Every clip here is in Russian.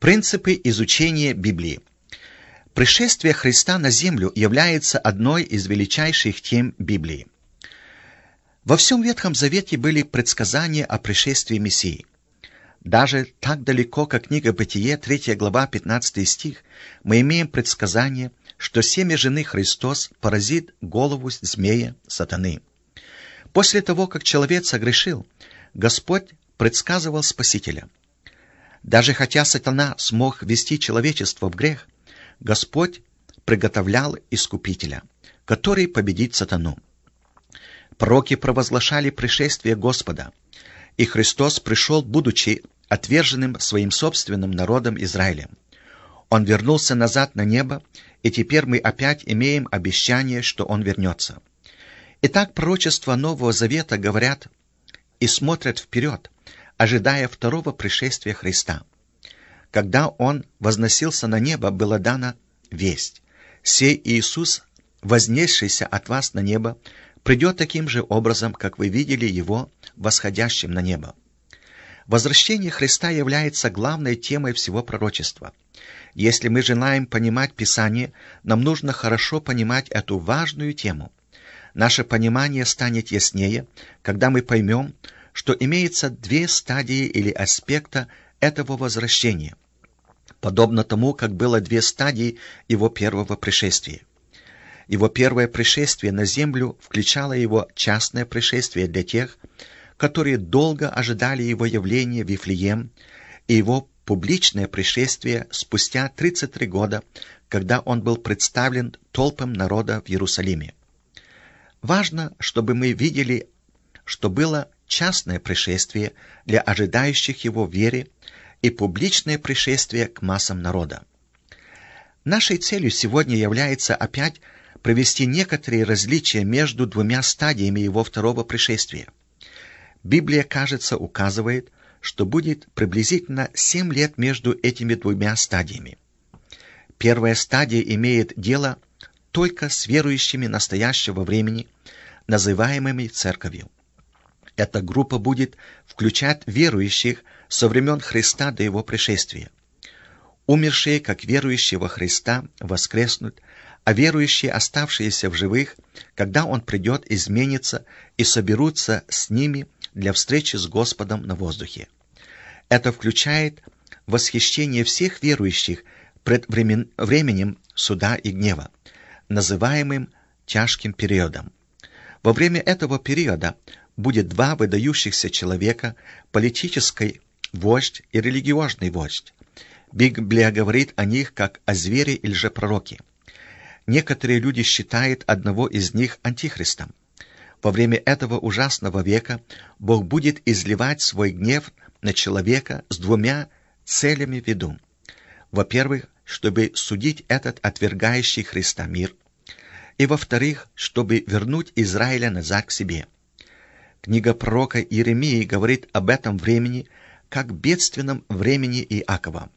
Принципы изучения Библии. Пришествие Христа на землю является одной из величайших тем Библии. Во всем Ветхом Завете были предсказания о пришествии Мессии. Даже так далеко, как книга Бытие, 3 глава, 15 стих, мы имеем предсказание, что семя жены Христос поразит голову змея сатаны. После того, как человек согрешил, Господь предсказывал Спасителя. Даже хотя сатана смог ввести человечество в грех, Господь приготовлял Искупителя, который победит сатану. Пророки провозглашали пришествие Господа, и Христос пришел, будучи отверженным своим собственным народом Израилем. Он вернулся назад на небо, и теперь мы опять имеем обещание, что Он вернется. Итак, пророчества Нового Завета говорят и смотрят вперед, ожидая второго пришествия Христа. Когда Он возносился на небо, была дана весть: «Сей Иисус, вознесшийся от вас на небо, придет таким же образом, как вы видели Его восходящим на небо». Возвращение Христа является главной темой всего пророчества. Если мы желаем понимать Писание, нам нужно хорошо понимать эту важную тему. Наше понимание станет яснее, когда мы поймем, что имеется две стадии или аспекта этого возвращения, подобно тому, как было две стадии Его первого пришествия. Его первое пришествие на землю включало Его частное пришествие для тех, которые долго ожидали Его явления в Вифлеем, и Его публичное пришествие спустя 33 года, когда Он был представлен толпам народа в Иерусалиме. Важно, чтобы мы видели, что было частное пришествие для ожидающих Его в вере и публичное пришествие к массам народа. Нашей целью сегодня является опять провести некоторые различия между двумя стадиями Его второго пришествия. Библия, кажется, указывает, что будет приблизительно 7 лет между этими двумя стадиями. Первая стадия имеет дело только с верующими настоящего времени, называемыми Церковью. Эта группа будет включать верующих со времен Христа до Его пришествия. Умершие, как верующие во Христа, воскреснут, а верующие, оставшиеся в живых, когда Он придет, изменятся и соберутся с ними для встречи с Господом на воздухе. Это включает восхищение всех верующих пред временем суда и гнева, называемым тяжким периодом. Во время этого периода будет два выдающихся человека: политический вождь и религиозный вождь. Библия говорит о них как о звере и лжепророке. Некоторые люди считают одного из них антихристом. Во время этого ужасного века Бог будет изливать свой гнев на человека с двумя целями в виду. Во-первых, чтобы судить этот отвергающий Христа мир, и во-вторых, чтобы вернуть Израиля назад к себе. Книга пророка Иеремии говорит об этом времени как бедственном времени Иакова.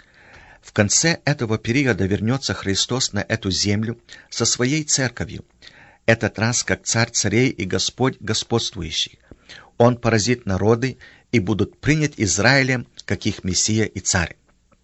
В конце этого периода вернется Христос на эту землю со своей церковью, этот раз как Царь царей и Господь господствующий. Он поразит народы, и будут принят Израилем, как их Мессия и Царь.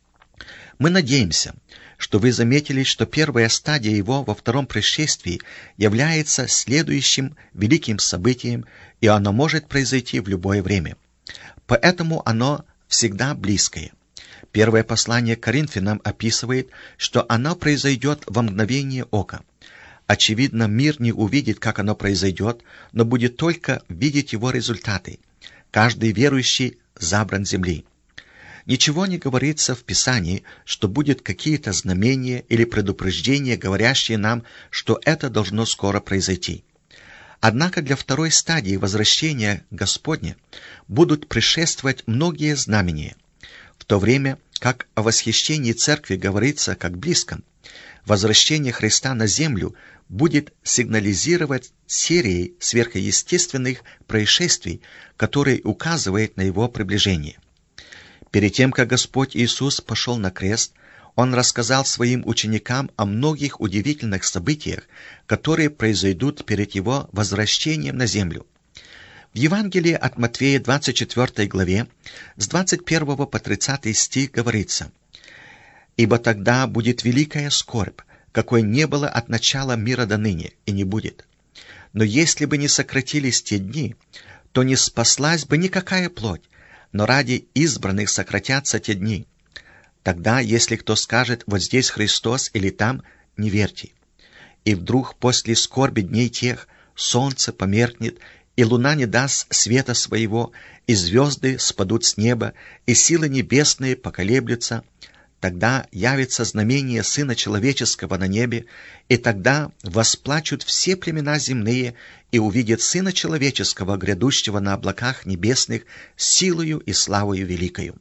Мы надеемся, что вы заметили, что первая стадия Его во втором пришествии является следующим великим событием, и оно может произойти в любое время. Поэтому оно всегда близкое. Первое послание к Коринфянам описывает, что оно произойдет во мгновение ока. Очевидно, мир не увидит, как оно произойдет, но будет только видеть его результаты. Каждый верующий забран земли. Ничего не говорится в Писании, что будут какие-то знамения или предупреждения, говорящие нам, что это должно скоро произойти. Однако для второй стадии возвращения Господня будут предшествовать многие знамения. В то время, как о восхищении Церкви говорится как близком, возвращение Христа на землю будет сигнализировать серией сверхъестественных происшествий, которые указывают на Его приближение. Перед тем, как Господь Иисус пошел на крест, Он рассказал своим ученикам о многих удивительных событиях, которые произойдут перед Его возвращением на землю. В Евангелии от Матфея 24 главе с 21 по 30 стих говорится: «Ибо тогда будет великая скорбь, какой не было от начала мира до ныне, и не будет. Но если бы не сократились те дни, то не спаслась бы никакая плоть, но ради избранных сократятся те дни. Тогда, если кто скажет: вот здесь Христос или там, не верьте. И вдруг после скорби дней тех солнце померкнет, и луна не даст света своего, и звезды спадут с неба, и силы небесные поколеблются. Тогда явится знамение Сына Человеческого на небе, и тогда восплачут все племена земные, и увидят Сына Человеческого, грядущего на облаках небесных, силою и славою великою».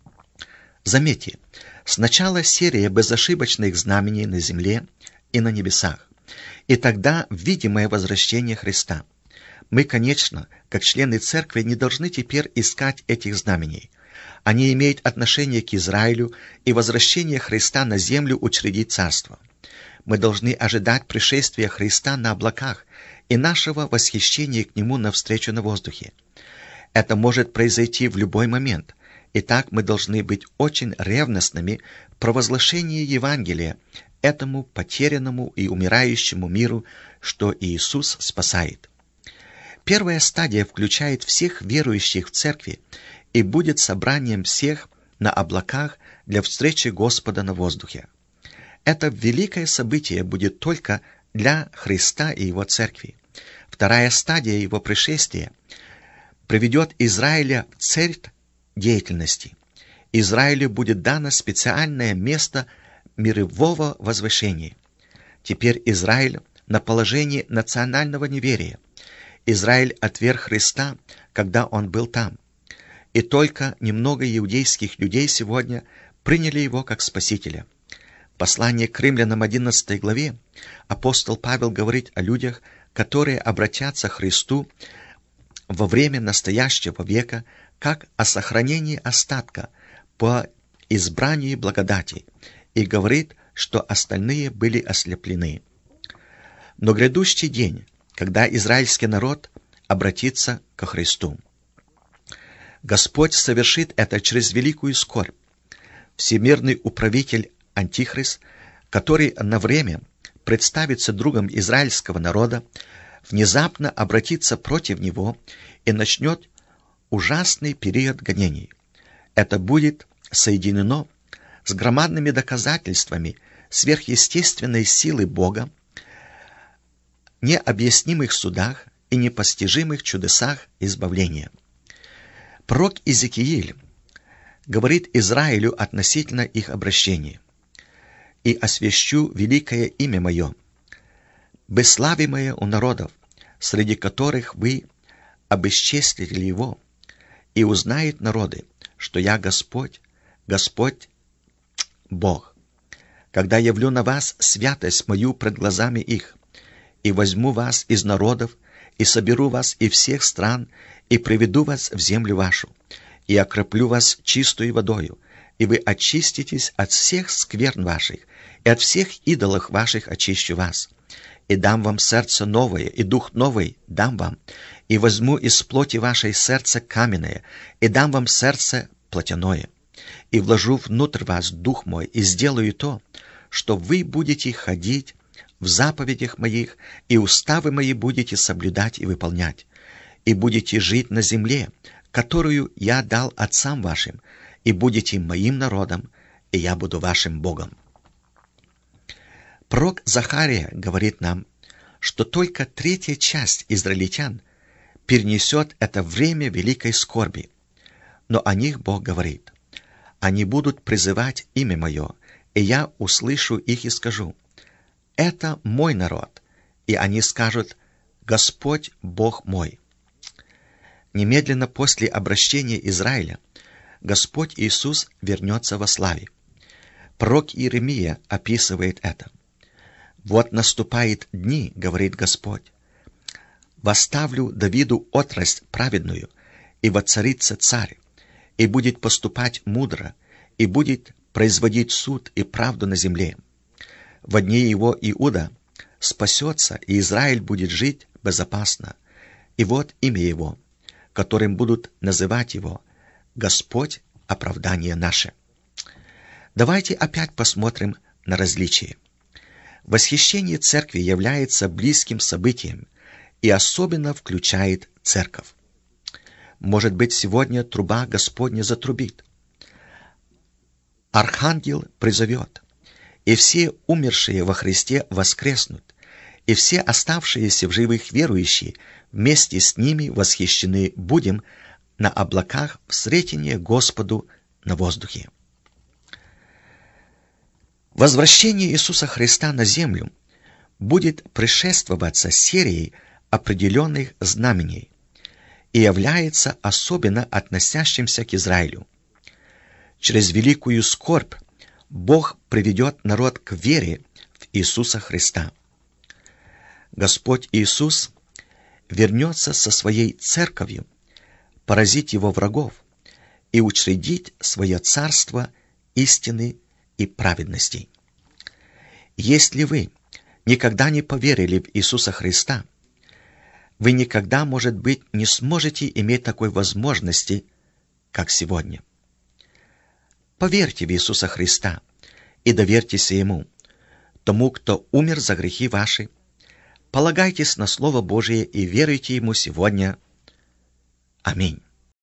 Заметьте, сначала серия безошибочных знамений на земле и на небесах, и тогда видимое возвращение Христа. Мы, конечно, как члены Церкви, не должны теперь искать этих знамений. Они имеют отношение к Израилю, и возвращение Христа на землю учредит царство. Мы должны ожидать пришествия Христа на облаках и нашего восхищения к Нему навстречу на воздухе. Это может произойти в любой момент. Итак, мы должны быть очень ревностными в провозглашении Евангелия этому потерянному и умирающему миру, что Иисус спасает. Первая стадия включает всех верующих в Церкви и будет собранием всех на облаках для встречи Господа на воздухе. Это великое событие будет только для Христа и Его Церкви. Вторая стадия Его пришествия приведет Израиля в цель деятельности. Израилю будет дано специальное место мирового возвышения. Теперь Израиль на положении национального неверия. Израиль отверг Христа, когда Он был там. И только немного иудейских людей сегодня приняли Его как Спасителя. В послании к Римлянам 11 главе апостол Павел говорит о людях, которые обратятся к Христу во время настоящего века, как о сохранении остатка по избранию благодати, и говорит, что остальные были ослеплены. Но грядущий день, когда израильский народ обратится ко Христу. Господь совершит это через великую скорбь. Всемирный управитель Антихрист, который на время представится другом израильского народа, внезапно обратится против него и начнет ужасный период гонений. Это будет соединено с громадными доказательствами сверхъестественной силы Бога, необъяснимых судах и непостижимых чудесах избавления. Пророк Иезекииль говорит Израилю относительно их обращения: «И освящу великое имя мое, бесславимое у народов, среди которых вы обесчестили его, и узнают народы, что я Господь, Господь Бог, когда явлю на вас святость мою пред глазами их, и возьму вас из народов, и соберу вас из всех стран, и приведу вас в землю вашу, и окроплю вас чистою водою, и вы очиститесь от всех скверн ваших, и от всех идолов ваших очищу вас. И дам вам сердце новое, и дух новый дам вам, и возьму из плоти вашей сердце каменное, и дам вам сердце плотяное, и вложу внутрь вас дух мой, и сделаю то, что вы будете ходить в заповедях моих, и уставы мои будете соблюдать и выполнять, и будете жить на земле, которую я дал отцам вашим, и будете моим народом, и я буду вашим Богом». Пророк Захария говорит нам, что только третья часть израильтян перенесет это время великой скорби. Но о них Бог говорит: «Они будут призывать имя мое, и я услышу их и скажу: это мой народ, и они скажут: Господь Бог мой». Немедленно после обращения Израиля Господь Иисус вернется во славе. Пророк Иеремия описывает это: «Вот наступают дни, — говорит Господь, — восставлю Давиду отрасль праведную, и воцарится царь, и будет поступать мудро, и будет производить суд и правду на земле. Во дни его Иуда спасется, и Израиль будет жить безопасно. И вот имя его которым будут называть его «Господь, оправдание наше». Давайте опять посмотрим на различия. Восхищение церкви является близким событием и особенно включает церковь. Может быть, сегодня труба Господня затрубит. Архангел призовет, и все умершие во Христе воскреснут, и все оставшиеся в живых верующие вместе с ними восхищены будем на облаках в сретение Господу на воздухе. Возвращение Иисуса Христа на землю будет предшествоваться серией определенных знамений и является особенно относящимся к Израилю. Через великую скорбь Бог приведет народ к вере в Иисуса Христа. Господь Иисус вернется со своей церковью, поразить его врагов и учредить свое царство истины и праведности. Если вы никогда не поверили в Иисуса Христа, вы никогда, может быть, не сможете иметь такой возможности, как сегодня. Поверьте в Иисуса Христа и доверьтесь Ему, тому, кто умер за грехи ваши. Полагайтесь на Слово Божие и веруйте Ему сегодня. Аминь.